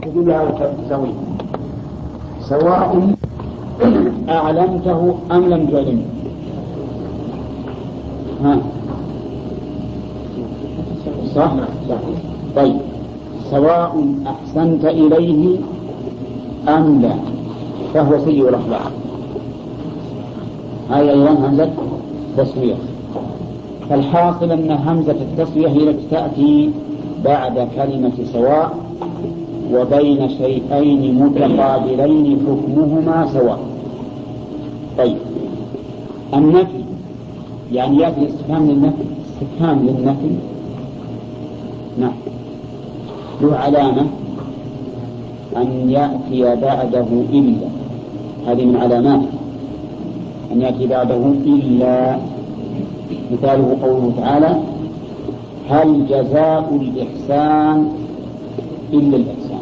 تدل على التساوي، سواء أعلمته أم لم تعلمه. صح؟ طيب، سواء أحسنت إليه أم لا، فهو سيء الأخلاق. هذه أيضا همزة تسوية. فالحاصل أن همزة التسوية هي التي تأتي بعد كلمة سواء وبين شيئين متقابلين حكمهما سواء. طيب، النفي يعني يأتي الاستفهام للنفي نعم، له علامة أن يأتي بعده إلا، هذه من علاماته أن يأتي بعده إلا. مثاله قوله تعالى: هل جزاء الإحسان إلا الإحسان.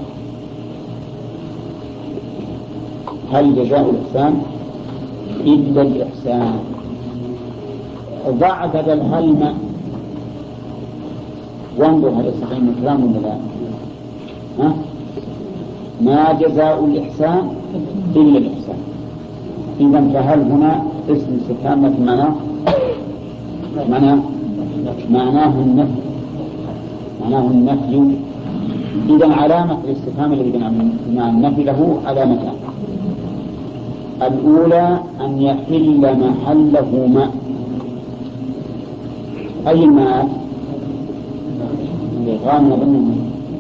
هل جزاء الإحسان إلا الإحسان. ضع بدل هل وانظر هل يستطيع من كلام ولا لا. ما جزاء الإحسان إلا الإحسان. إذن فهل هنا اسم استفهام لكن معناه النفي. إذن علامة الاستفهام الذي مع النفي له علامتان: الأولى أن يحل محله ماء. أي الماء؟ غامض منه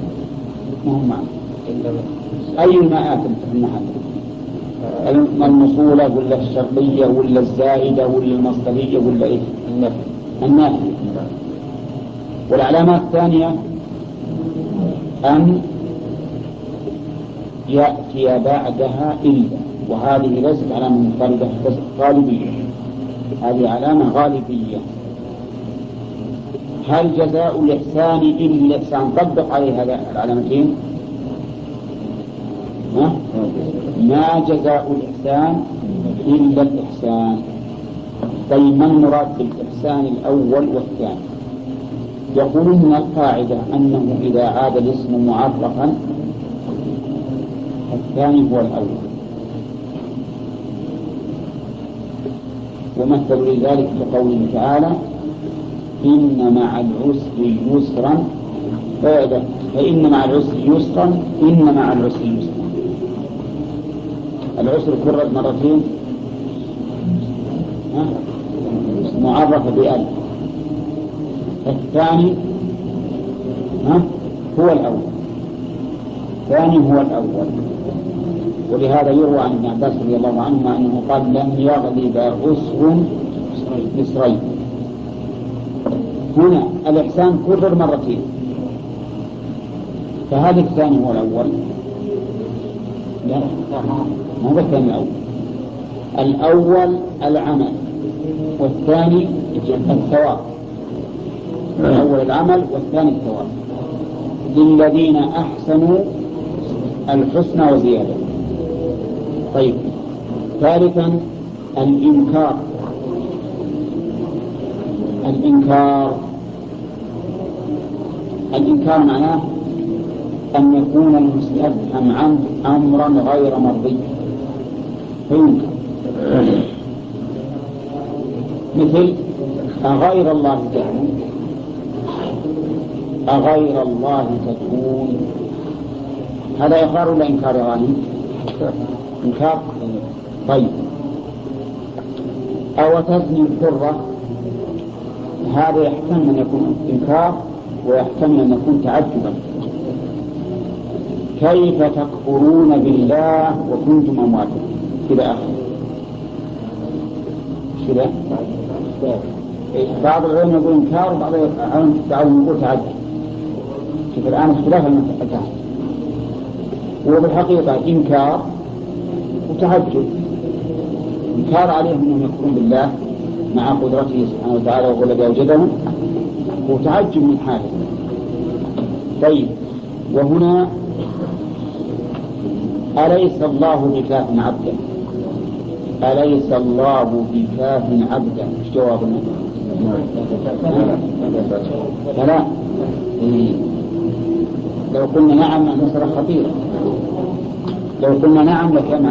أي الماءات في المحل؟ الموصولة ولا الشرطية ولا الزائدة ولا المصدرية ولا إيه؟ النافية. والعلامة الثانية أن يأتي بعدها إلا، وهذه ليست علامة غالبية، هذه علامة غالبية. هل جزاء الإحسان إلا الإحسان؟ طبق عليه هذه العلامتين. ما جزاء الإحسان إلا الإحسان. طيب، ما المراد بالإحسان الأول والثاني؟ يقولون القاعدة أنه إذا عاد الاسم معرفا الثاني هو الأول، ومثل لذلك بقوله تعالى: إن مع العسر يسرا، فإن مع العسر يسرا، إن مع العسر يسرا. العسر كرر مرتين معرفة بألف. الثاني هو الأول، الثاني هو الأول. ولهذا يروى عن ابن عباس رضي الله عنهما أنه قال: لم يغلب عسر مصرين. هنا الإحسان كرر مرتين، فهذا الثاني هو الأول. لا، ما هو الثاني الأول. الأول العمل والثاني الثواب. الأول العمل والثاني الثواب. للذين أحسنوا الحسنى وزيادة. طيب، ثالثا الإنكار. الإنكار معناه أن يكون المستفهم عنه أمرا غير مرضي فينكر، مثل أغير الله تكون، أغير الله تكون. هذا إقرار ولا إنكار يا غانم؟ إنكار. طيب، أو تزني الحرة. هذا يحتمل أن يكون إنكار ويحتمل أن يكون تعجبا. كيف تكفرون بالله وكنتم أمواتا إلى آخره. كذا بعض العلماء يقول إنكار وبعض العلماء يقول تعجب. شوف الآن اختلاف المسألتين، وبالحقيقة إنكار وتعجب. إنكار عليهم أنهم يكفرون بالله مع قدرته سبحانه وتعالى وهو الذي أوجدهم، وتعجب من حاله. طيب، وهنا أليس الله بكاف عبدا؟ أليس الله بكاف عبدا؟ ايش جوابنا؟ لا. لو قلنا نعم المسألة خطيرة. لو قلنا نعم لكان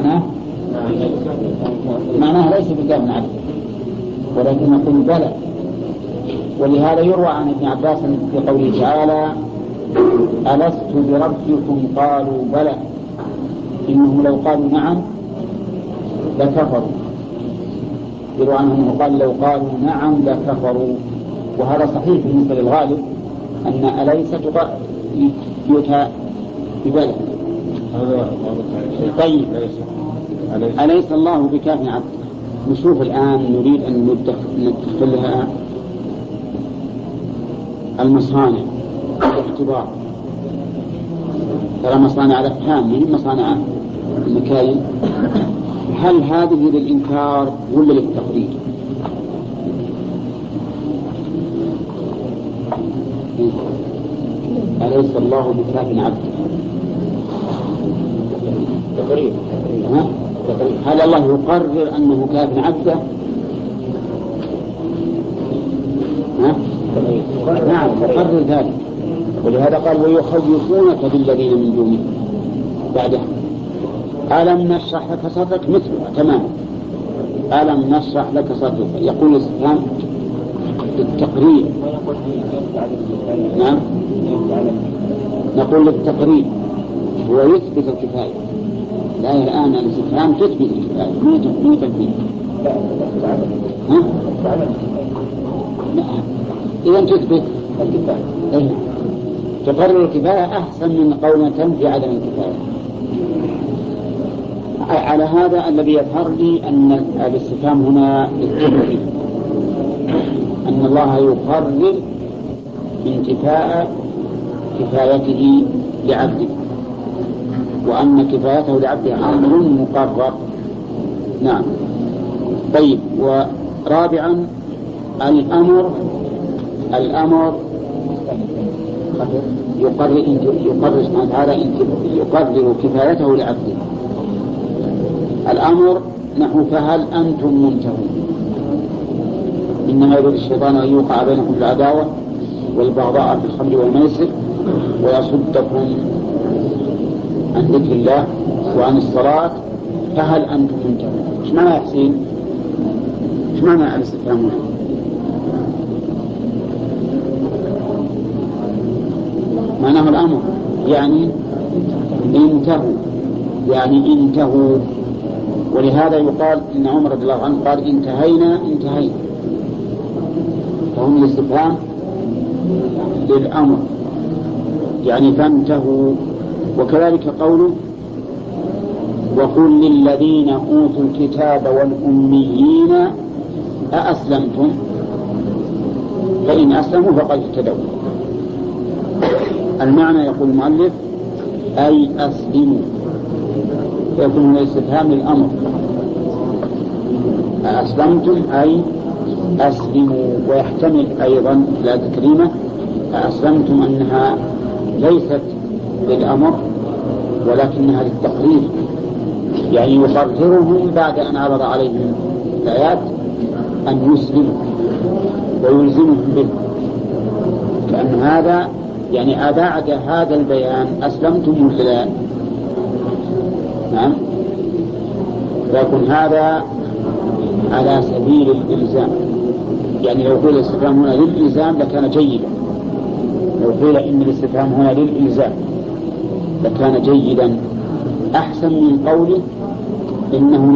معناها ليس بكاف عبد، ولكن نقول بلى. ولهذا يروى عن ابن عباس في قوله تعالى ألست بربكم قالوا بلى إنهم لو قالوا نعم لكفروا. يروى عنهم قال لو قالوا نعم لكفروا، وهذا صحيح بالنسبة للغالب أن أليس يؤتى ببلى. طيب أليس الله بكاف عبد. نشوف الآن نريد أن ندخل لها المصانع باعتبار ترى مصانع الأفهام من مصانع المكاين. هل هذه للإنكار ولا للتقرير؟ أليس الله بكاف عبد تقرير. هل الله يقرر أنه كاف عبده؟ نعم يقرر ذلك. ولهذا قال ويخوفونك بالذين من دونه بعدها. ألم نشرح لك صدرك مثلها تماما. ألم نشرح لك صدرك يقول الإسلام بالتقرير. نعم نقول للتقرير هو يثبت الكفاية. لا الآن الاستفهام تثبت الكفاية مو تثبيت. إذا تثبت الكفاية تقرر الكفاية أحسن من قولنا تنفي عدم الكفاية. على هذا الذي يظهر لي أن الاستفهام هنا للتقرير، أن الله يقرر انتفاء كفايته لعبده، وأن كفايته لعبده أمر مقرر. نعم. طيب ورابعا الأمر يقرر سبحانه وتعالى يقرر كفايته لعبده. الأمر نحو فهل أنتم منتهون. إنما يريد الشيطان أن يوقع بينكم العداوة والبغضاء في الخمر والميسر ويصدكم عن ذكر الله وعن الصلاة فهل أنتم منتهون. ايش معنى يا حسين؟ ايش معنى الاستفهام هنا؟ معناه الأمر يعني انتهوا، يعني انتهوا. ولهذا يقال إن عمر رضي الله عنه قال انتهينا فهم الاستفهام للأمر يعني فانتهوا. وكذلك قوله وقل للذين أوتوا الكتاب والأميين أأسلمتم فإن أسلموا فقد اهتدوا. المعنى يقول المؤلف أي أسلموا، يكون الاستفهام للأمر. أسلمتم أي أسلموا. ويحتمل أيضا لا تكريمة أسلمتم أنها ليست للأمر ولكنها للتقرير، يعني يقررهم بعد أن عرض عليهم الآيات أن يسلموا ويلزمهم به. كأن هذا يعني بعد هذا البيان أسلمتم ولا لا؟ نعم. فيكون هذا على سبيل الإلزام، يعني لو قيل الاستفهام هنا للإلزام لكان جيدا. لو قيل إن الاستفهام هنا للإلزام لكان جيدا أحسن من قوله إنه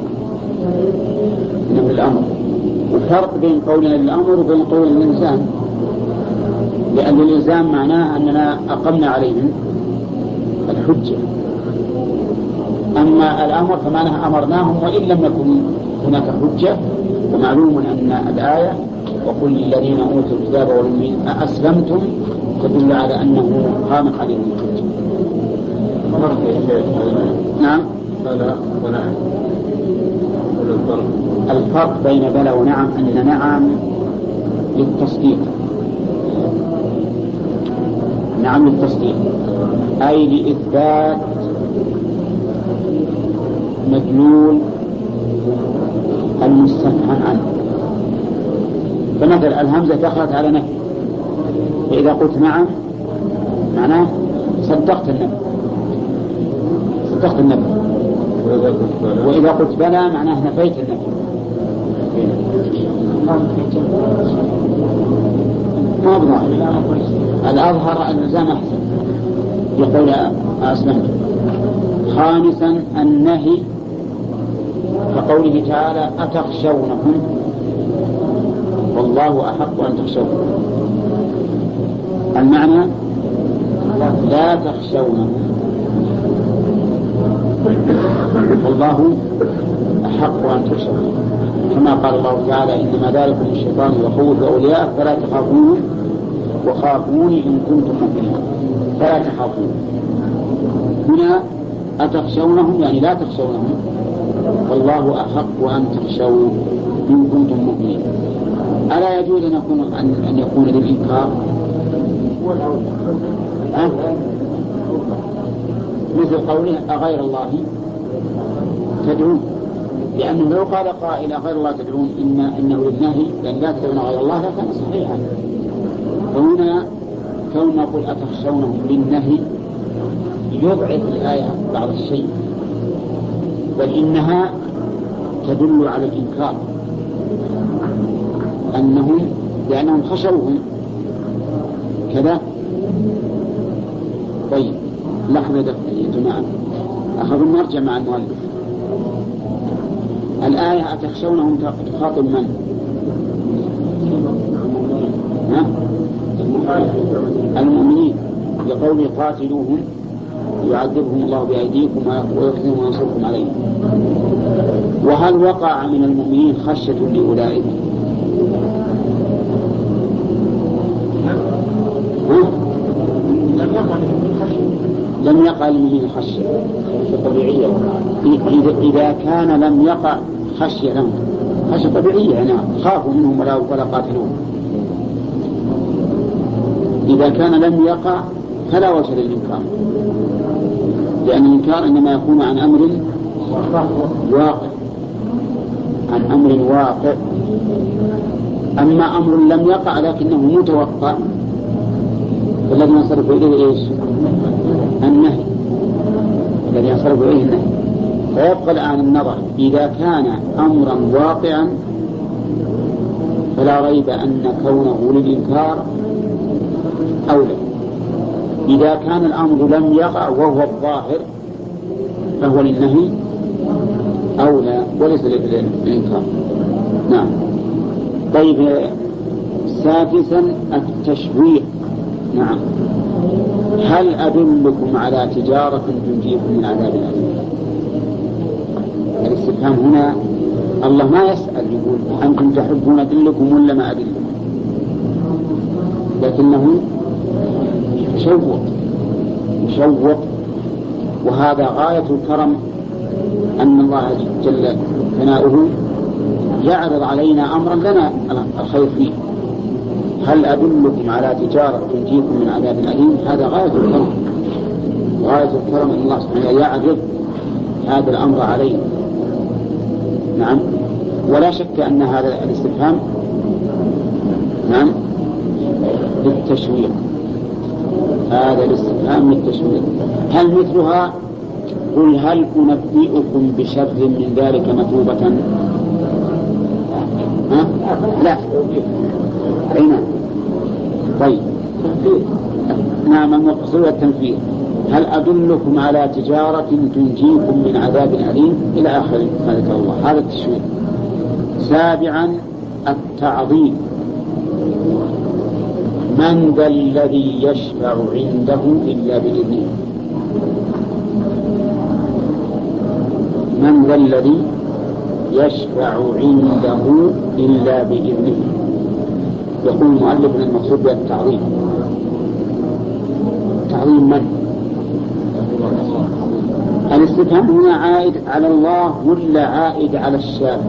للأمر. والفرق بين قولنا للأمر وبين قول الإلزام، لأن الإلزام معناه أننا أقمنا عليهم الحجة، أما الأمر فمعناه أمرناهم وإن لم يكن هناك حجة. ومعلوم أن الآية وقل للذين أوتوا الكتاب والأميين أأسلمتم تدل على أنه قامت عليهم الحجة. نعم. الفرق بين بلى ونعم أن نعم للتصديق، نعم للتصديق أي لإثبات مدلول المستفهم عنه. فمثلا الهمزة دخلت على نفي، فإذا قلت نعم معناه صدقت النبي. وإذا قلت بلى معناه نفيت النبي. ما أظهر الأظهر الإلزام أحسن. يقول أسلمت. خامسا النهي كقوله تعالى أتخشونهم والله أحق أن تخشوه. المعنى لا تخشونهم والله أحق أن تخشوه، كما قال الله تعالى إنما ذلكم الشيطان يخوف أولياء فلا تخافون وخافوني إن كنتم مؤمنين. فلا تخافون هنا أتخشونهم يعني لا تخشونهم والله أحق أن تخشوا إن كنتم مؤمنين. ألا يجوز أن يكون للإنكار؟ مثل قوله أغير الله تدعون، لأنه لو قال قائل غير الله تدعون إنه للنهي لأن لا تدعون غير الله لكان صحيحا. وهنا كون نقول أتخشونهم للنهي يضعف الآية بعض الشيء، بل إنها تدل على الإنكار لأنهم خشوهم كذا. طيب لحظة يا جماعة أخذوا نرجع مع المؤلف. الآية أتخشونهم تخاطب من؟ المؤمنين، لقول قاتلوهم يعذبهم الله بأيديكم ويخزيهم وينصركم عليهم. وهل وقع من المؤمنين خشية لأولئك؟ لم يقع المؤمنين خشية طبيعية. إذا كان لم يقع خشية لهم خشية طبيعية يعني خافوا منهم ولا قاتلوهم. إذا كان لم يقع فلا وجه للإنكار، لأن الإنكار إنما يكون عن أمر واقع. أما أمر لم يقع لكنه متوقع فالذي ينصرف إليه إيش؟ النهي. الذي ينصرف إليه النهي. فيبقى الآن النظر إذا كان أمرا واقعا فلا ريب أن كونه للإنكار أولى. إذا كان الأمر لم يقع وهو الظاهر فهو للنهي أولى وليس للإنكار. نعم. طيب سادسا التشويق. نعم. هل أدلكم على تجارة تنجيكم من عذاب أليم؟ الاستفهام هنا الله ما يسأل يقول أنتم تحبون أدلكم ولا ما أدلكم، لكنه يشوق. وهذا غاية الكرم أن الله جل ثناؤه يعرض علينا أمرا لنا الخير فيه. هل أدلكم على تجارة تنجيكم من عذاب أليم؟ هذا غاية الكرم. غاية الكرم أن الله سبحانه يعرض هذا الأمر علينا. نعم. ولا شك أن هذا الاستفهام نعم للتشويق. هذا الاستفهام للتشويق. هل مثلها قل هل أنبئكم بشر من ذلك مثوبة؟ لا. أين؟ طيب. نعم المقصود التنفيذ. هل أدلكم على تجارة تنجيكم من عذاب أليم إلى آخر ما ذكر الله. هذا التشويق. سابعا التعظيم. من ذا الذي يشفع عنده إلا بإذنه؟ من ذا الذي يشفع عنده إلا بإذنه؟ يقول المؤلف أن المقصود بالتعظيم. تعظيم من؟ الاستفهام هنا عائد على الله ولا عائد على الشافع؟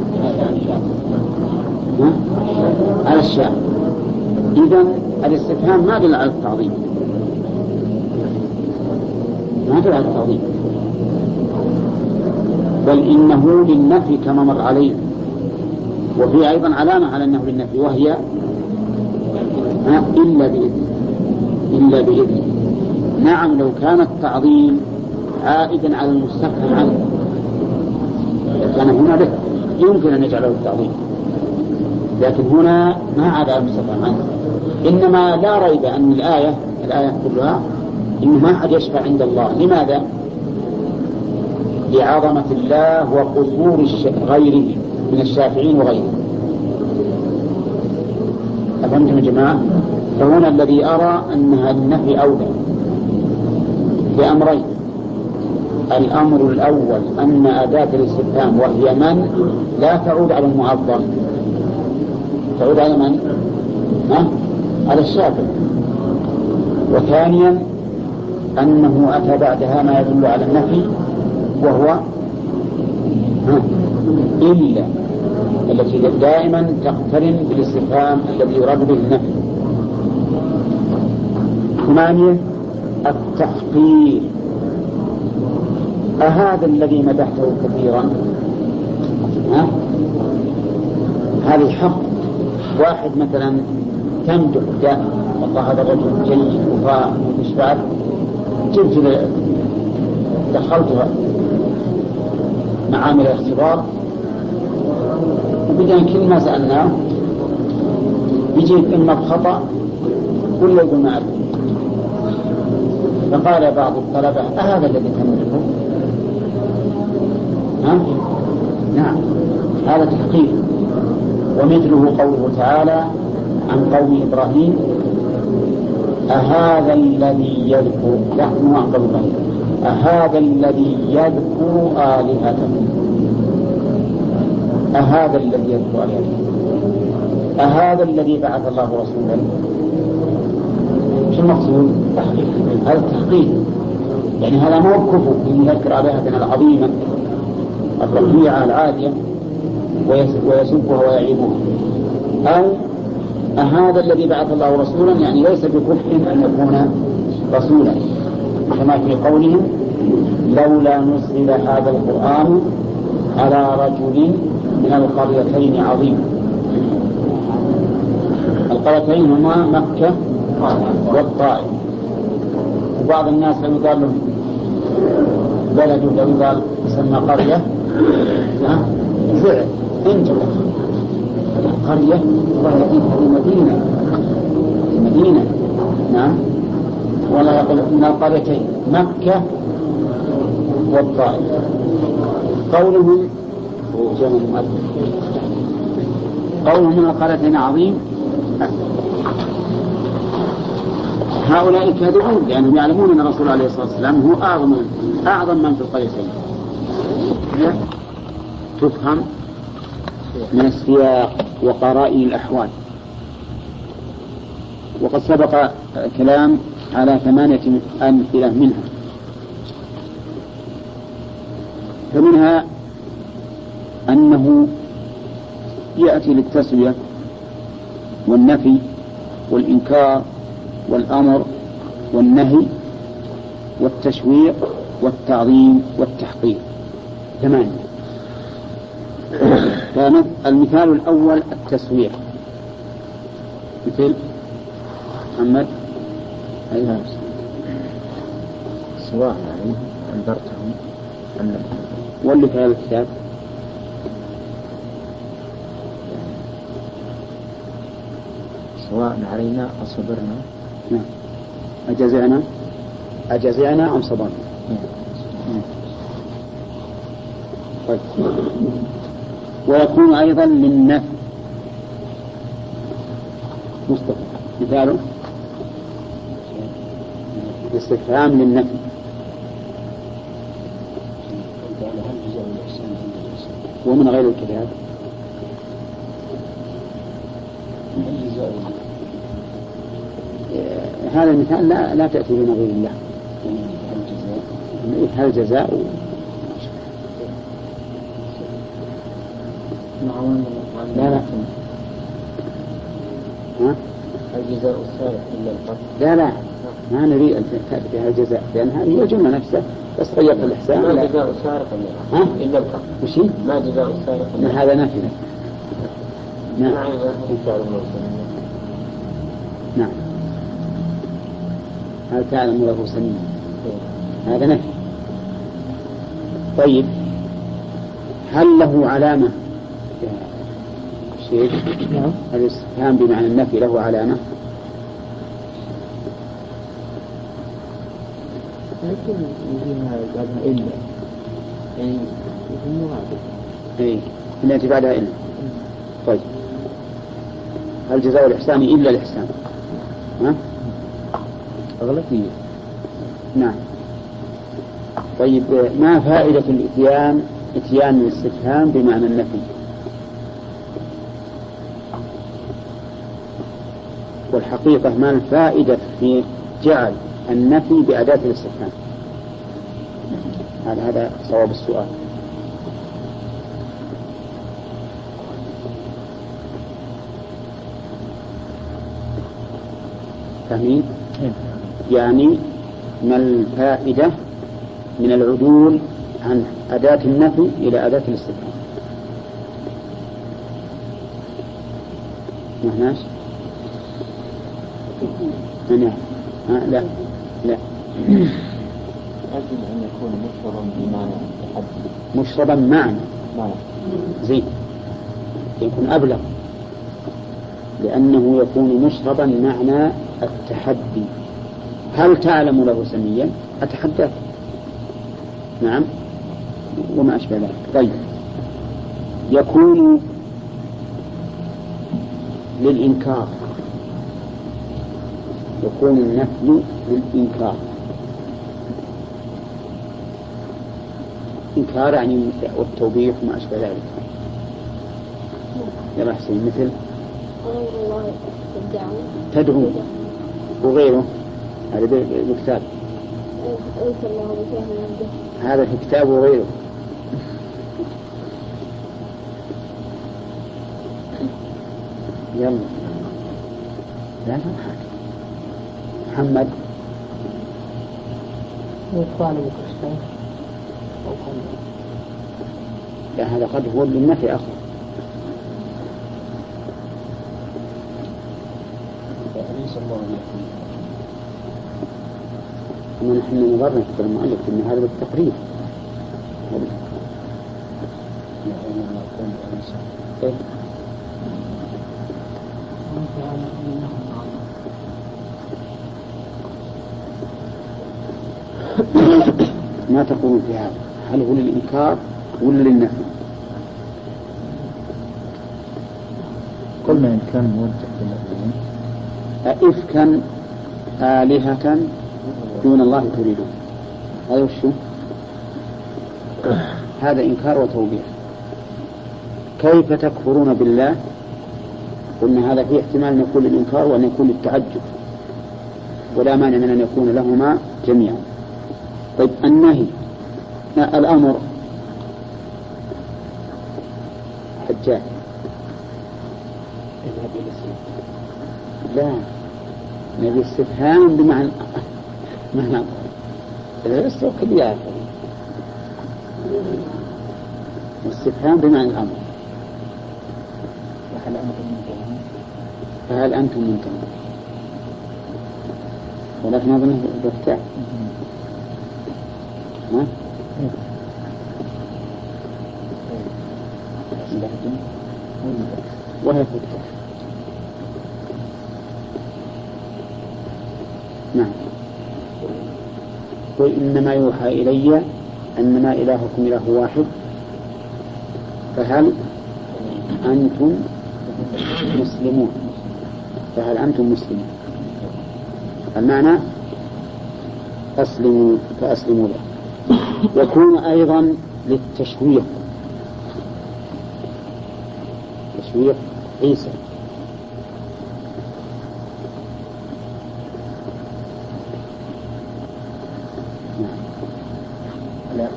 على الشافع. إذن الاستفهام ما دل على التعظيم، ما دل على التعظيم، بل إنه للنفي كما مر عليه. وفي أيضا علامة على أنه للنفي وهي إلا بإذنه. نعم لو كان التعظيم عائدا على المستفهم عنه كان هنا به يمكن أن يجعله التعظيم، لكن هنا ما عاد على المستفهم عنه. إنما لا ريب أن الآية كلها إنه ما أحد يشفع عند الله. لماذا؟ لعظمة الله وقصور غيره من الشافعين وغيره. أفهمتم يا جماعة؟ فهنا الذي أرى أنها النفي أولى بأمرين. الأمر الأول أن أداة الاستفهام وهي من لا تعود على المعظم، تعود على من؟ على الشافع. وثانيا أنه أتى بعدها ما يدل على النفي وهو إلا التي دائما تقترن بالاستفهام الذي يراد به النفي. 8 التحقير. أهذا الذي مدحته كثيرا هذا حق. واحد مثلا تمدح دائما والله هذا الرجل جيد ومش بعد جبت دخلتها معامل الاختبار وبدأ كل ما سألناه يجيب إما بخطأ ولا يقول ما أدري. فقال بعض الطلبة أهذا الذي تمدحه؟ نعم هذا تحقيق. ومثله قوله تعالى عن قوم إبراهيم أهذا الذي يذكر نحن عن قوم إبراهيم أهذا الذي يذكر آلهتكم. أهذا الذي يذكر آلهتكم أهذا الذي بعث الله رسولا. شو المقصود؟ تحقيق. هذا التحقيق يعني هذا مو كفر إن يذكر آلهتنا العظيمة الرفيعة العالية ويسبها ويعيبها. أو هذا الذي بعث الله رسولا يعني ليس بكفر أن يكون رسولا، كما في قولهم لولا نزل هذا القرآن على رجل من القريتين عظيم. القريتين هما مكة والطائف. وبعض الناس لو قال لهم بلد لو قال يسمى قرية زعل انت قرية مدينة. نعم ولا يقول من القريتين مكة والطائف. قولهم من القريتين عظيم هؤلاء كذبون لأنهم يعلمون أن الرسول عليه الصلاة والسلام هو أعظم من في القريتين. تفهم من السياق وقرائن الأحوال. وقد سبق كلام على 8 أمثلة منها. فمنها أنه يأتي للتسوية والنفي والإنكار والأمر والنهي والتشويق والتعظيم والتحقير 8. فالمثال الأول التسويق مثل محمد أيها سواء يعني أنذرتهم أم لم واللي في هذا الكتاب سواء علينا أصبرنا أجزعنا أم صبرنا. طيب. ويكون أيضا للنفي مصطفى مثاله الاستفهام للنفي ومن غير الكتاب هذا المثال لا تأتي بنظير الله. هل جزاء لا الجزاء الصالح إلا القتل. لا ما نريد أن تأتي بها الجزاء لأن هذه هي جملة نفسه بس غيرت الإحسان. ما جزاء السارق إلا القتل. وشي؟ ما جزاء السارق هذا نفي. نعم. هل تعلم له سميا؟ هذا نفي. طيب هل له علامة شيء؟ الاستفهام بمعنى النفي له علامة؟ لكن يجيها بعدها إلا يعني يسموها إيه التي بعدها إلا. طيب هل جزاء الإحسان إلا الإحسان؟ ها؟ أغلبية. نعم. طيب ما فائدة إتيان الاستفهام بمعنى النفي؟ والحقيقة ما الفائدة في جعل النفي بأداة الاستفهام؟ هذا صواب السؤال. فاهمين؟ يعني ما الفائدة من العدول عن أداة النفي إلى أداة الاستفهام؟ ما هناش؟ لا لا يجب أن يكون مشربا بمعنى التحدي. مشربا معنى زين يكون أبلغ، لأنه يكون مشربا معنى التحدي. هل تعلم له سميا؟ أتحدث. نعم وما أشبه ذلك. طيب يكون للإنكار، يكون النفي للإنكار. إنكار يعني والتوبيخ وما أشبه ذلك. يا حسين مثل تدعو وغيره، هذا بالكتاب، هذا في كتاب وغيره. يلا لا تضحك. محمد لا هذا قد هو للنفي أخر. نحن نظرنا في المؤلف أن هذا بالتقريب. ما تقولون في هذا؟ هل هو للإنكار ولا للنفي؟ قلنا إن كان موجه للنفي. أئفكا آلهة دون الله تريدون، هذا وشو؟ هذا إنكار وتوبيخ. كيف تكفرون بالله؟ قلنا هذا فيه احتمال أن يكون للإنكار وأن يكون للتعجب، ولا مانع من أن يكون لهما جميعا. طيب النهي الأمر حجاج لا نبي استفهام بمعنى معنى الرسل كلها استفهام بمعنى الأمر. فهل أنتم منتهون؟ ولكن أظنه بفتاح وهي فتاح. نعم. قل إنما يوحى إلي أنما إلهكم إله واحد فهل أنتم مسلمون؟ فهل أنتم مسلمون؟ المعنى أسلموا فأسلموا له. يكون أيضا للتشويق، تشويق عيسى. لا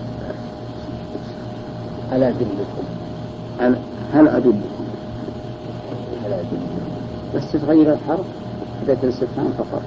ألا أدلكم؟ هل أدلكم؟ بس تتغير الحرف إذا الاستفهام فقط.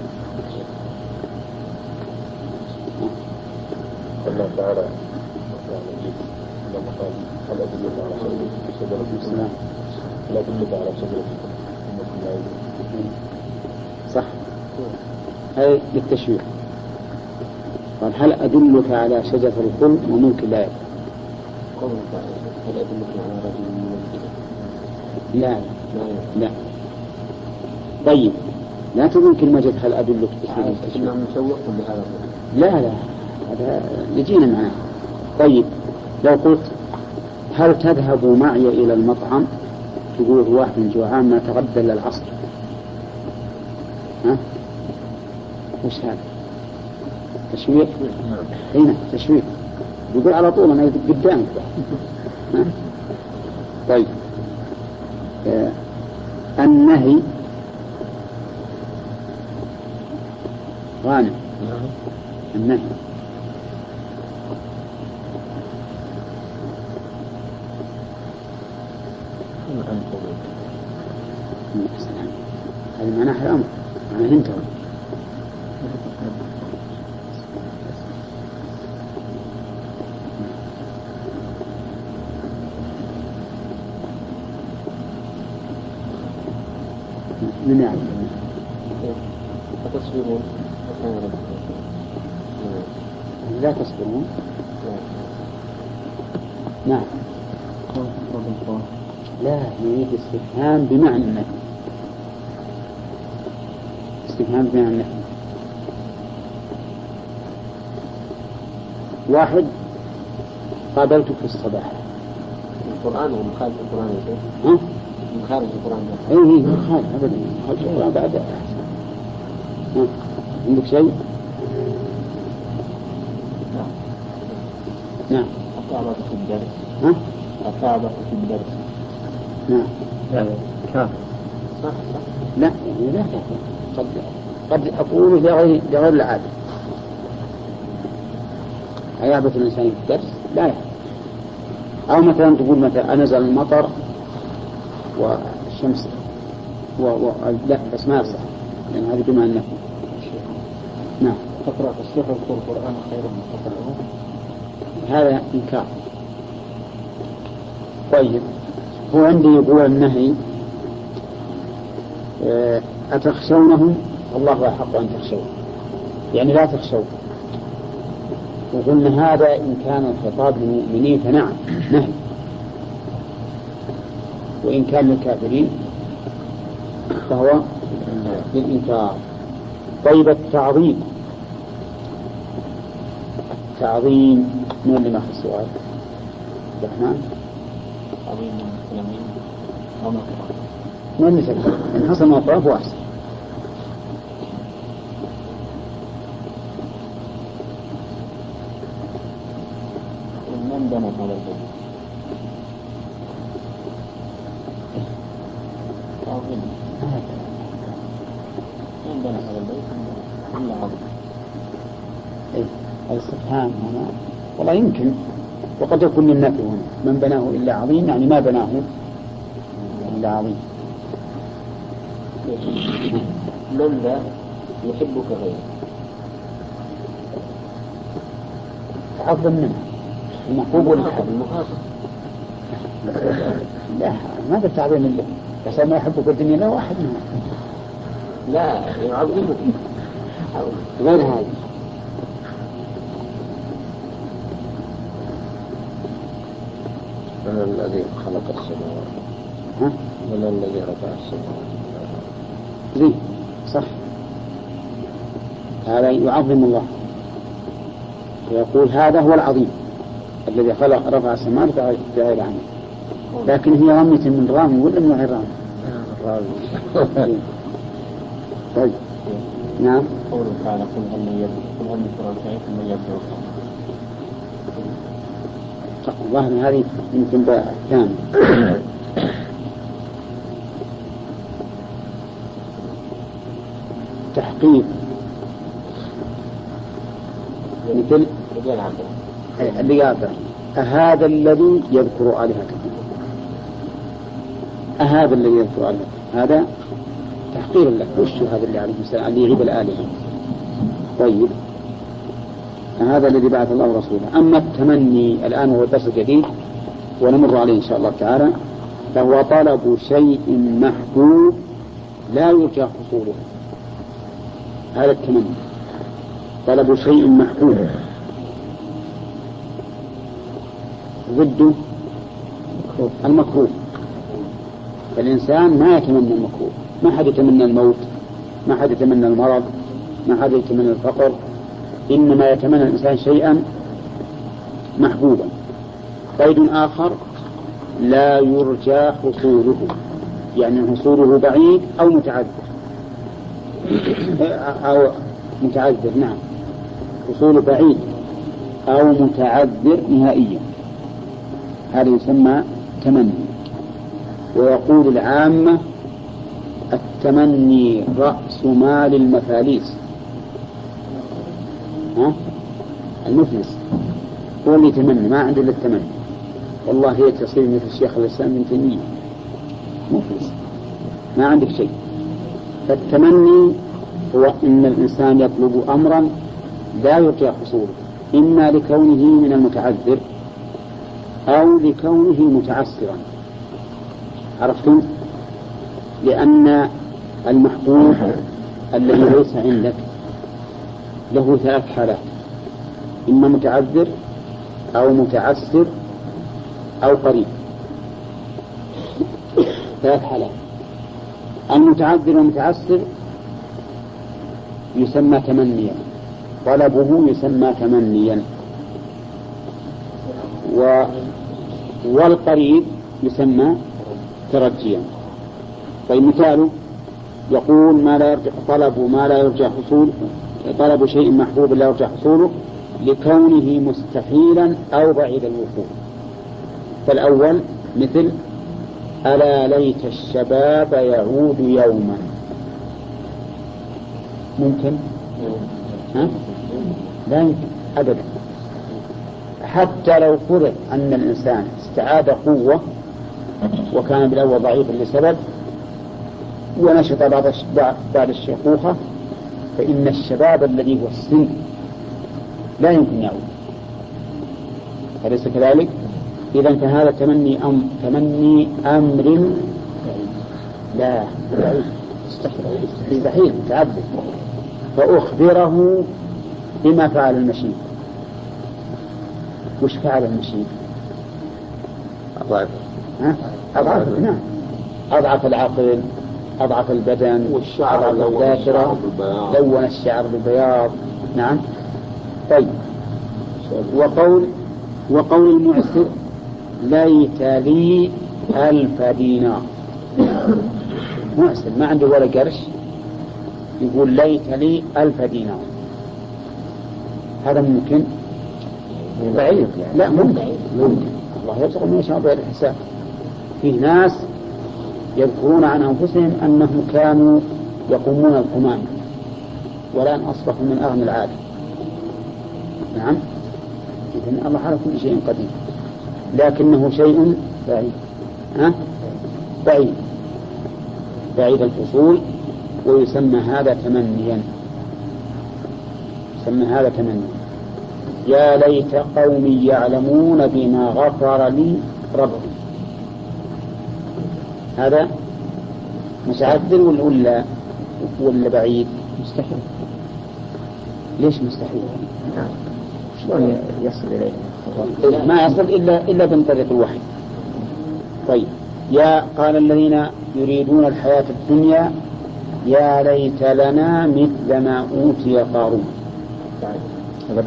الله تعالى لما قال هل أدلك على شجرة السلام هل أدلك على شجرة السلام صح. هذا للتشويق. قال هل أدلك على شجرة الخلد وملك لا يبلى. هل أدلك على رجل من لا لا. طيب لا تقول كلمة جد هل أدلك كنا نسوقكم بهذا. لا هذا يجينا معنا. طيب لو قلت هل تذهب معي إلى المطعم، تقول واحد جوعان ما تغدى إلا العصر، ها وش هذا؟ تشويق. هنا تشويق، يقول على طول أنا قدامك. طيب النهي غانم. النهي هذا معناه الأمر، معناه انتهى. من يعرف؟ أتصبرون؟ لا تصبرون؟ نعم. لا يريد استفهام بمعنى النهي. استفهام بمعنى النهي. واحد قابلتك في الصباح. القرآن ومن خارج القرآن يا شيخ؟ ها؟ من خارج القرآن بس. اي من خارج ابدا، خارج القرآن بعد احسن. عندك شيء؟ نعم. أتعبك في الدرس. ها؟ أتعبك في الدرس. نعم. كافر. صح. لا يعني لا كافر. قد أقول لغير العادة. هيعبث الإنسان في الدرس؟ لا يعبث. أو مثلا تقول مثلا أنزل المطر والشمس لا بس ما يصح، لأن هذه بما أنه نعم. تقرأ في الصحف القرآن خير من تقرأه. هذا إنكار. طيب هو عندي يقول النهي أتخشونهم؟ الله أحق أن تخشوا، يعني لا تخشوا. وقلنا هذا إن كان الخطاب للمؤمنين فنعم نهي، وإن كان للكافرين فهو للإنكار. طيب التعظيم من اللي ما في السؤال؟ الرحمن تعظيم المسلمين أو ما من نسبة إن حصل موقعه هو أحسن. من بنى هذا البيت؟ تعظيم. من بنى هذا البيت إلا عظيم. الاستفهام هنا والله يمكن، وقد يكون للنفي هنا من بناه إلا عظيم، يعني ما بناه إلا عظيم. من لا يحبك غيره؟ تعظم منه المحبوب والمحبوب. المخاطب. لا ما بالتعظيم إلا بس ما يحبك الدنيا لا واحد منهم. لا يعظمك غير هذا. من الذي خلق السماوات؟ من الذي رفع السماوات؟ زين صح، هذا يعظم الله، ويقول هذا هو العظيم الذي خلق رفع السماوات بغير عنه. لكن هي رمية من رامي ولا من غير رامي؟ رامي. طيب نعم. قوله تعالى قل هل من شركائكم من يدعوكم. والله هذه يمكن بقى ثاني. تحقيق مثل اللي قابل أهذا الذي يذكر آلهتكم، أهذا الذي يذكر آلهتكم، هذا تحقير له. وش هذا اللي عليه السلام اللي يغيب الآلهة؟ طيب هذا الذي بعث الله رسوله. أما التمني الآن هو الدرس الجديد ونمر عليه إن شاء الله تعالى، فهو طلب شيء محبوب لا يرجى حصوله. هذا التمني. طلب شيء محبوب ضده المكروه. فالإنسان ما يتمنى المكروه، ما حد يتمنى الموت، ما حد يتمنى المرض، ما حد يتمنى الفقر، إنما يتمنى الإنسان شيئا محبوبا. قيد آخر لا يرجى حصوله، يعني حصوله بعيد أو متعذر، أو متعذر، نعم، حصوله بعيد أو متعذر نهائيا، هذا يسمى تمني. ويقول العامة التمني رأس مال المفاليس. المفلس هو اللي يتمنى، ما عنده إلا التمني. والله هي تصير مثل الشيخ الإسلام ابن تيمية، مفلس ما عندك شيء. فالتمني هو إن الإنسان يطلب أمرا لا يرجى حصوله، إما لكونه من المتعذر أو لكونه متعسرا. عرفتم؟ لأن المحبوب الذي ليس عندك له 3 حالات، إما متعذر أو متعسر أو قريب. 3 حالات. المتعذر والمتعسر يسمى تمنيا، طلبه يسمى تمنيا، والقريب يسمى ترجيا. طيب مثاله يقول ما لا يرجع، طلب ما لا يرجى حصوله، طلب شيء محبوب لا يرجى حصوله لكونه مستحيلا أو بعيد الوقوع. فالأول مثل ألا ليت الشباب يعود يوما. ممكن؟ لا يمكن أبدا. حتى لو فرض أن الإنسان استعاد قوة وكان بالأول ضعيفا لسبب ونشط بعد الشيخوخة، فإن الشباب الذي هو السن لا يمكن يعود، أليس كذلك؟ إذا فهذا تمني أمر لا مستحيل تعبد. فأخبره بما فعل المشيب. وش فعل المشيب؟ أضعف، نعم، أضعف العقل، أضعف البدن، والشعر أضعف الذاكرة، لون الشعر بالبياض، نعم. طيب، وقول المعسر ليت لي 1000 دينار. معسر ما عنده ولا قرش، يقول ليت لي 1000 دينار. هذا ممكن؟ بعيد، لا ممكن. الله يرزق من يشاء بغير حساب. في ناس يذكرون عن أنفسهم أنهم كانوا يقومون القمامة والآن أصبحوا من أغنى العالم. نعم، إذن الله على كل شيء قدير، لكنه شيء بعيد، بعيد الحصول، ويسمى هذا تمنيا. يسمى هذا تمنيا. يا ليت قومي يعلمون بما غفر لي ربي. هذا متعذر ولا بعيد؟ مستحيل. ليش مستحيل؟ شلون يصل إليه؟ ما يصل إلا من طريق الوحي. طيب، قال الذين يريدون الحياة الدنيا يا ليت لنا مثل ما أوتي قارون. هذا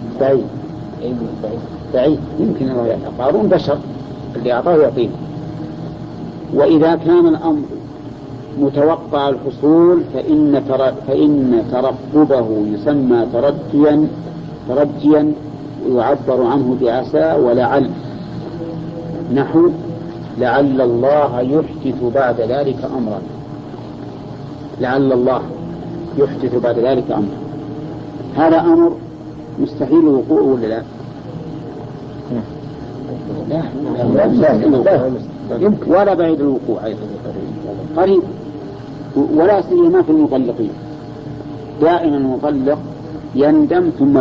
بعيد. يمكن الله يعطي قارون بشر، اللي أعطاه يعطيه. وإذا كان الأمر متوقع الحصول فإن ترقبه يسمى ترجيا، يعبر عنه بعسى ولعل، نحو لعل الله يحدث بعد ذلك أمرا. لعل الله يحدث بعد ذلك أمرا، هذا أمر مستحيل الوقوع ولا لا؟ لا يمكن، ولا بعيد الوقوع أيضا، قريب. ولا سيما في المطلقين، دائما المطلق يندم ثم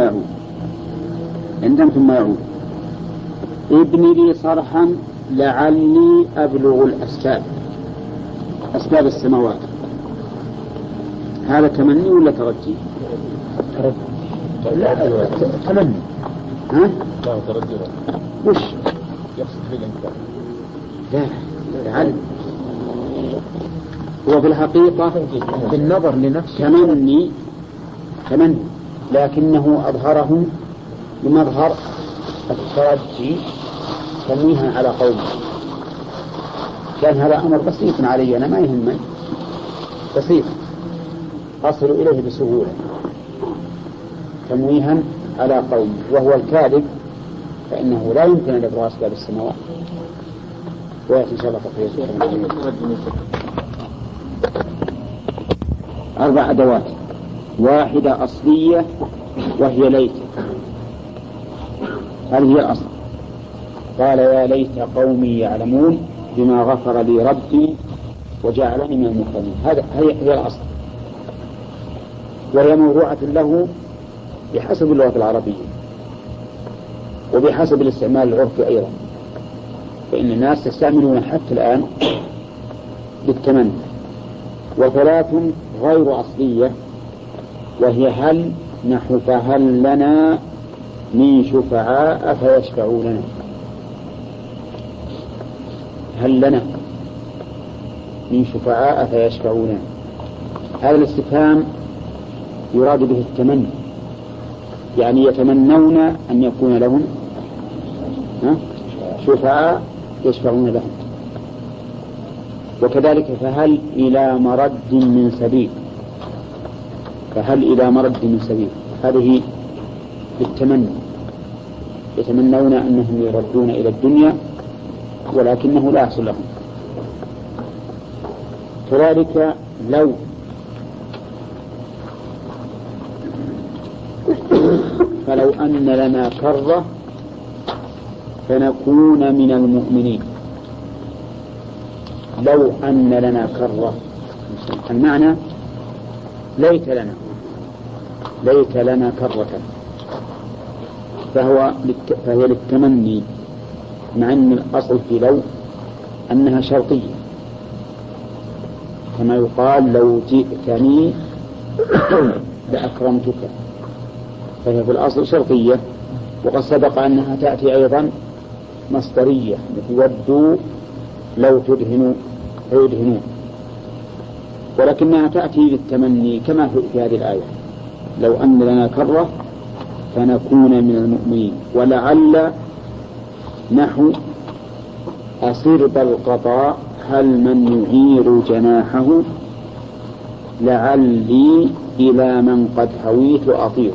يعود. ابن لي صرحا لعلي أبلغ الأسباب، أسباب السماوات. هذا تمني ولا ترجي؟ لا تمني. ها؟ لا ترجي وش؟ يقصد في الإنكار. لا لعل هو في الحقيقة بالنظر لنفسه تمني لكنه أظهره بمظهر الترجي تمويها على قومه. كان هذا أمر بسيط علي أنا ما يهمني، بسيط أصل إليه بسهولة، تمويها على قومه. وهو الكاذب فإنه لا يمكن أن يبرأ أسباب السماوات. ويأتي إن شاء الله تقريبا 4 أدوات. واحدة أصلية وهي ليت، هذه هي الأصل. قال يا ليت قومي يعلمون بما غفر لي ربي وجعلني من المكرمين. هي الأصل، وهي موضوعة له بحسب اللغة العربية وبحسب الاستعمال العرفي أيضا، فإن الناس تستعملون حتى الآن بالتمني. وثلاث غير أصلية وهي هل، نحو فهل لنا من شفعاء فيشفعوا لنا. هل لنا من شفعاء فيشفعوا لنا، هذا الاستفهام يراد به التمني، يعني يتمنون أن يكون لهم شفعاء يشفعون لهم. وكذلك فهل إلى مرد من سبيل، فهل إلى مرد من سبيل هذه بالتمني، يتمنون أنهم يردون إلى الدنيا ولكنه لا يحصل لهم. كذلك لو، فلو أن لنا كرة فنكون من المؤمنين. لو أن لنا كرة، المعنى ليت لنا كرة، فهي للتمني، مع أن الأصل في لو أنها شرطية، كما يقال لو جئتني لأكرمتك، فهي في الأصل شرطية. وقد سبق أنها تأتي أيضا مصدرية، ودوا لو تدهنوا فيدهنون، ولكنها تأتي للتمني كما في هذه الآية لو أن لنا كرة فنكون من المؤمنين. ولعل نحو أصرب القضاء هل من يعير جناحه لعلي إلى من قد هويت أطير.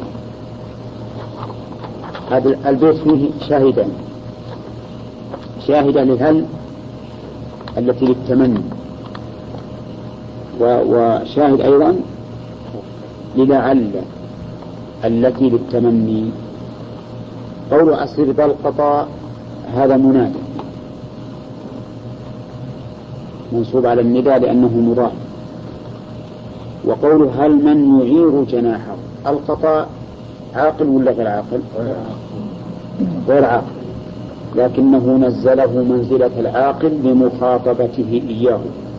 هذا البيت فيه شاهدا لهل التي للتمني، وشاهد أيضا للعل التي للتمني. قول أصرب القضاء هذا منادى منصوب على النداء لأنه مضاف. وقوله هل من يعير جناحه، القطاء عاقل ولا غير عاقل؟ غير عاقل، لكنه نزله منزلة العاقل لمخاطبته إياه،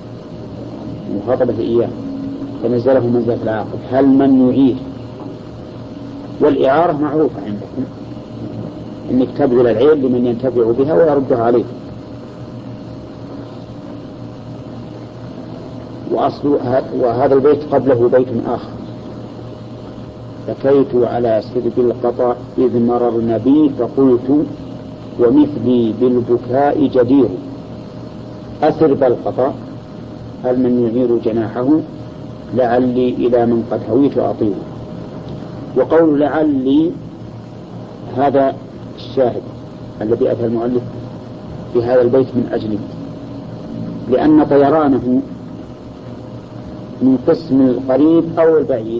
فنزله منزلة العاقل. هل من يعير، والإعارة معروفة عندكم إنك تبذل العين لمن ينتفع بها ويردها عليه. وهذا البيت قبله بيت آخر: بكيت على سرب القطا إذ مررن بي فقلت ومثلي بالبكاء جدير. أسرب القطا هل من يعير جناحه لعلي إلى من قد هويت أطير. وقول لعلي هذا الشاهد الذي أتى المؤلف في هذا البيت من أجله، لأن طيرانه من قسم القريب أو البعيد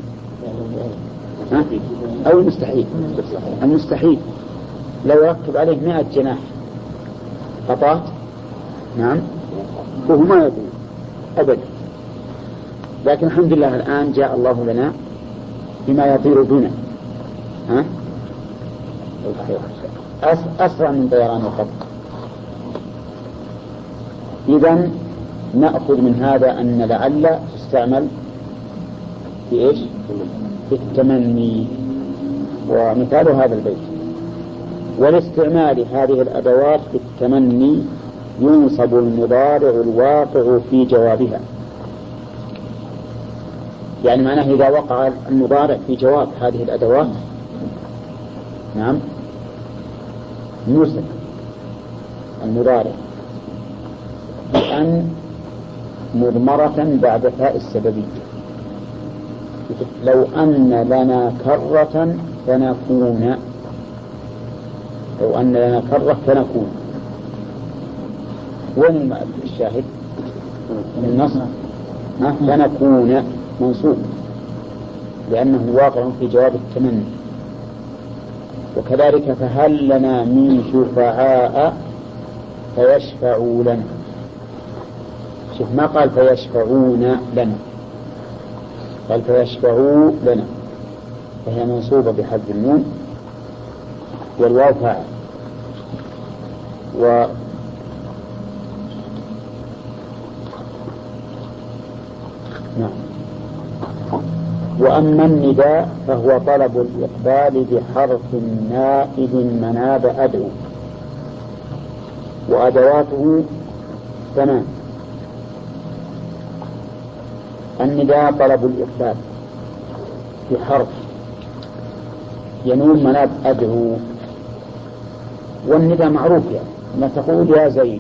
أو المستحيل. لو ركب عليه 100 جناح قطات نعم وهو ما يطير أبدا، لكن الحمد لله الآن جاء الله لنا بما يطير بنا أسرع من طيران القط. إذن نأخذ من هذا أن لعل تستعمل في إيش؟ في التمني. ومثال هذا البيت: ولاستعمال هذه الأدوات في التمني ينصب المضارع الواقع في جوابها. يعني معناه إذا وقع المضارع في جواب هذه الأدوات، نعم، يوصف المضارع بأن مضمرة بعد تاء السببية. لو أن لنا كرة فنكون، لو أن لنا كرة فنكون. وين الشاهد من النص؟ فنكون منصوب لأنه واقع في جواب التمني. وكذلك فهل لنا من شفعاء فيشفعوا لنا. شوف ما قال فيشفعون لنا، قال فيشفعوا لنا، فهي منصوبة بحذف النون والواو فاعل. نعم. وأما النداء فهو طلب الإقبال بحرف نائب مناب أدعو، وأدواته 8. النداء طلب الإقبال بحرف ينوب مناب أدعو. والنداء معروف، يعني ما تقول يا زيد،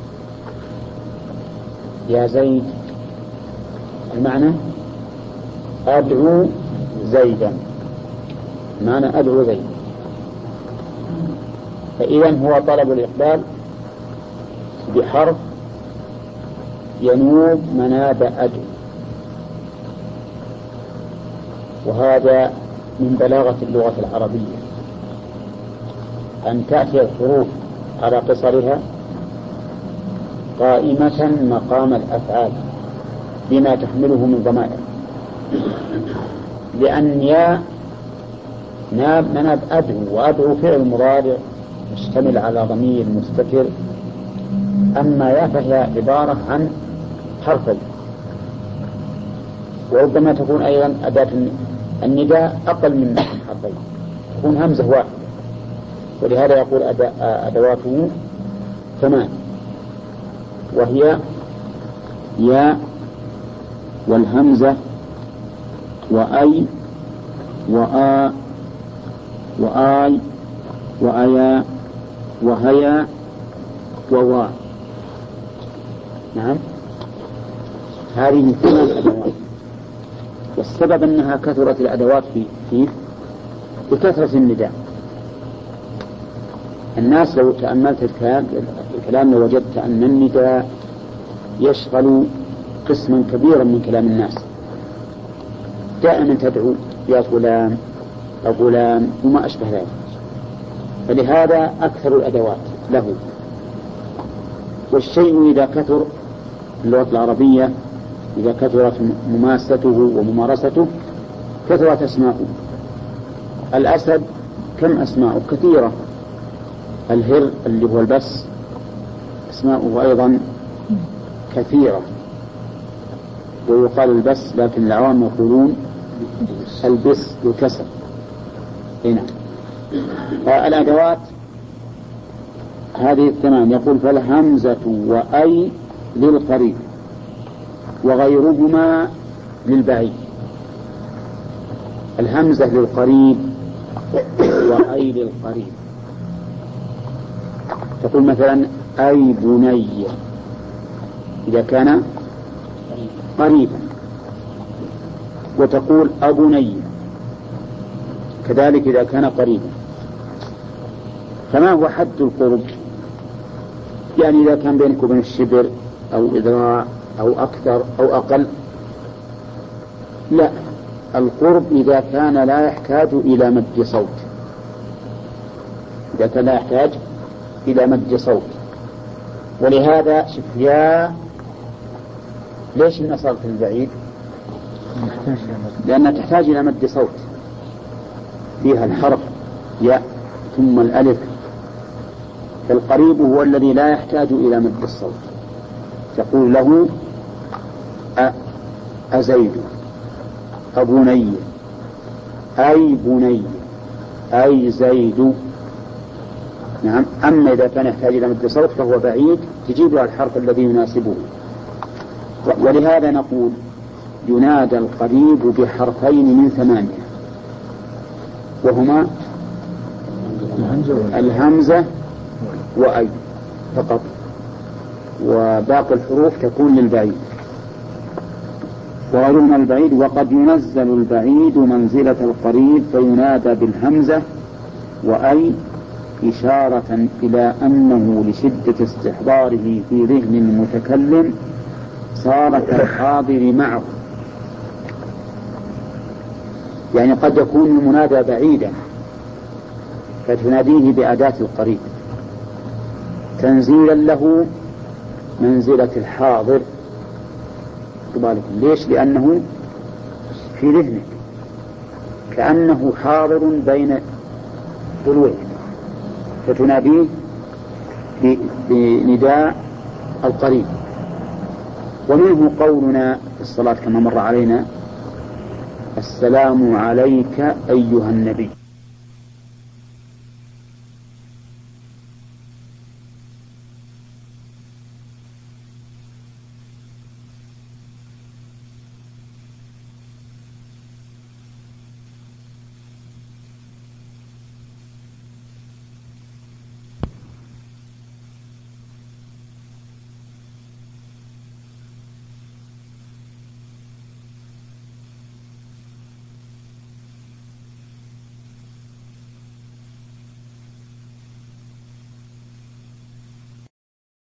يا زيد، المعنى أدعو زيدا، معنى أدعو زيد. فإذا هو طلب الإقبال بحرف ينوب مناب أدعو. وهذا من بلاغة اللغة العربية أن تأتي الحروف على قصرها قائمة مقام الأفعال بما تحمله من ضمائر. لأن يا مناب أدعو، وأدعو فعل مضارع مشتمل على ضمير مستتر. أما يا فهي عبارة عن حرفين، وربما تكون أيضا أداة النداء أقل من حرفين، تكون همزة واحدة، ولهذا يقول أدواته 8، وهي يا والهمزة وأي وآ وآي وأيا وهيا ووا. نعم، هذه 8 أدوات. والسبب أنها كثرت الأدوات فيه بكثرة النداء. الناس لو تأملت الكلام لوجدت أن النداء يشغل قسما كبيرا من كلام الناس. دائما تدعو يا فلان أو غلام وما أشبه ذلك، فلهذا أكثر الأدوات له. والشيء إذا كثر اللغة العربية، إذا كثرت مماسته وممارسته كثرت أسماؤه. الأسد كم أسماؤه؟ كثيرة. الهر اللي هو البس أسماؤه أيضا كثيرة، ويقال البس، لكن العوام يقولون البس بالكسر. هنا الأدوات هذه 8. يقول فالهمزة وأي للقريب وغيرهما للبعيد. الهمزة للقريب وأي للقريب. تقول مثلا أي بني إذا كان قريبا، وتقول أبني كذلك إذا كان قريبا. فما هو حد القرب؟ يعني إذا كان بينك وبين الشبر أو إذراع أو أكثر أو أقل؟ لا، القرب إذا كان لا يحتاج إلى مد صوت، إذا كان لا يحتاج إلى مد صوت. ولهذا شوف يا، ليش النصر في البعيد؟ لأنها تحتاج إلى مد صوت، فيها الحرف يا ثم الألف. فالقريب هو الذي لا يحتاج إلى مد الصوت. تقول له أزيد كبني، أي بني، أي زيد. نعم. أما إذا كان يحتاج إلى مد صوت فهو بعيد تجيب له الحرف الذي يناسبه. ولهذا نقول ينادى القريب بحرفين من 8 وهما الهمزة وأي فقط، وباقي الحروف تكون للبعيد وغيرهما البعيد. وقد ينزل البعيد منزلة القريب فينادى بالهمزة وأي إشارة إلى أنه لشدة استحضاره في ذهن المتكلم صار كالحاضر معه. يعني قد يكون المنادى بعيدا فتناديه بأداة القريب تنزيلا له منزلة الحاضر. ليش؟ لأنه في ذهنك كأنه حاضر بين ضلوعك فتناديه بنداء القريب. ومنه قولنا في الصلاة كما مر علينا: السلام عليك أيها النبي.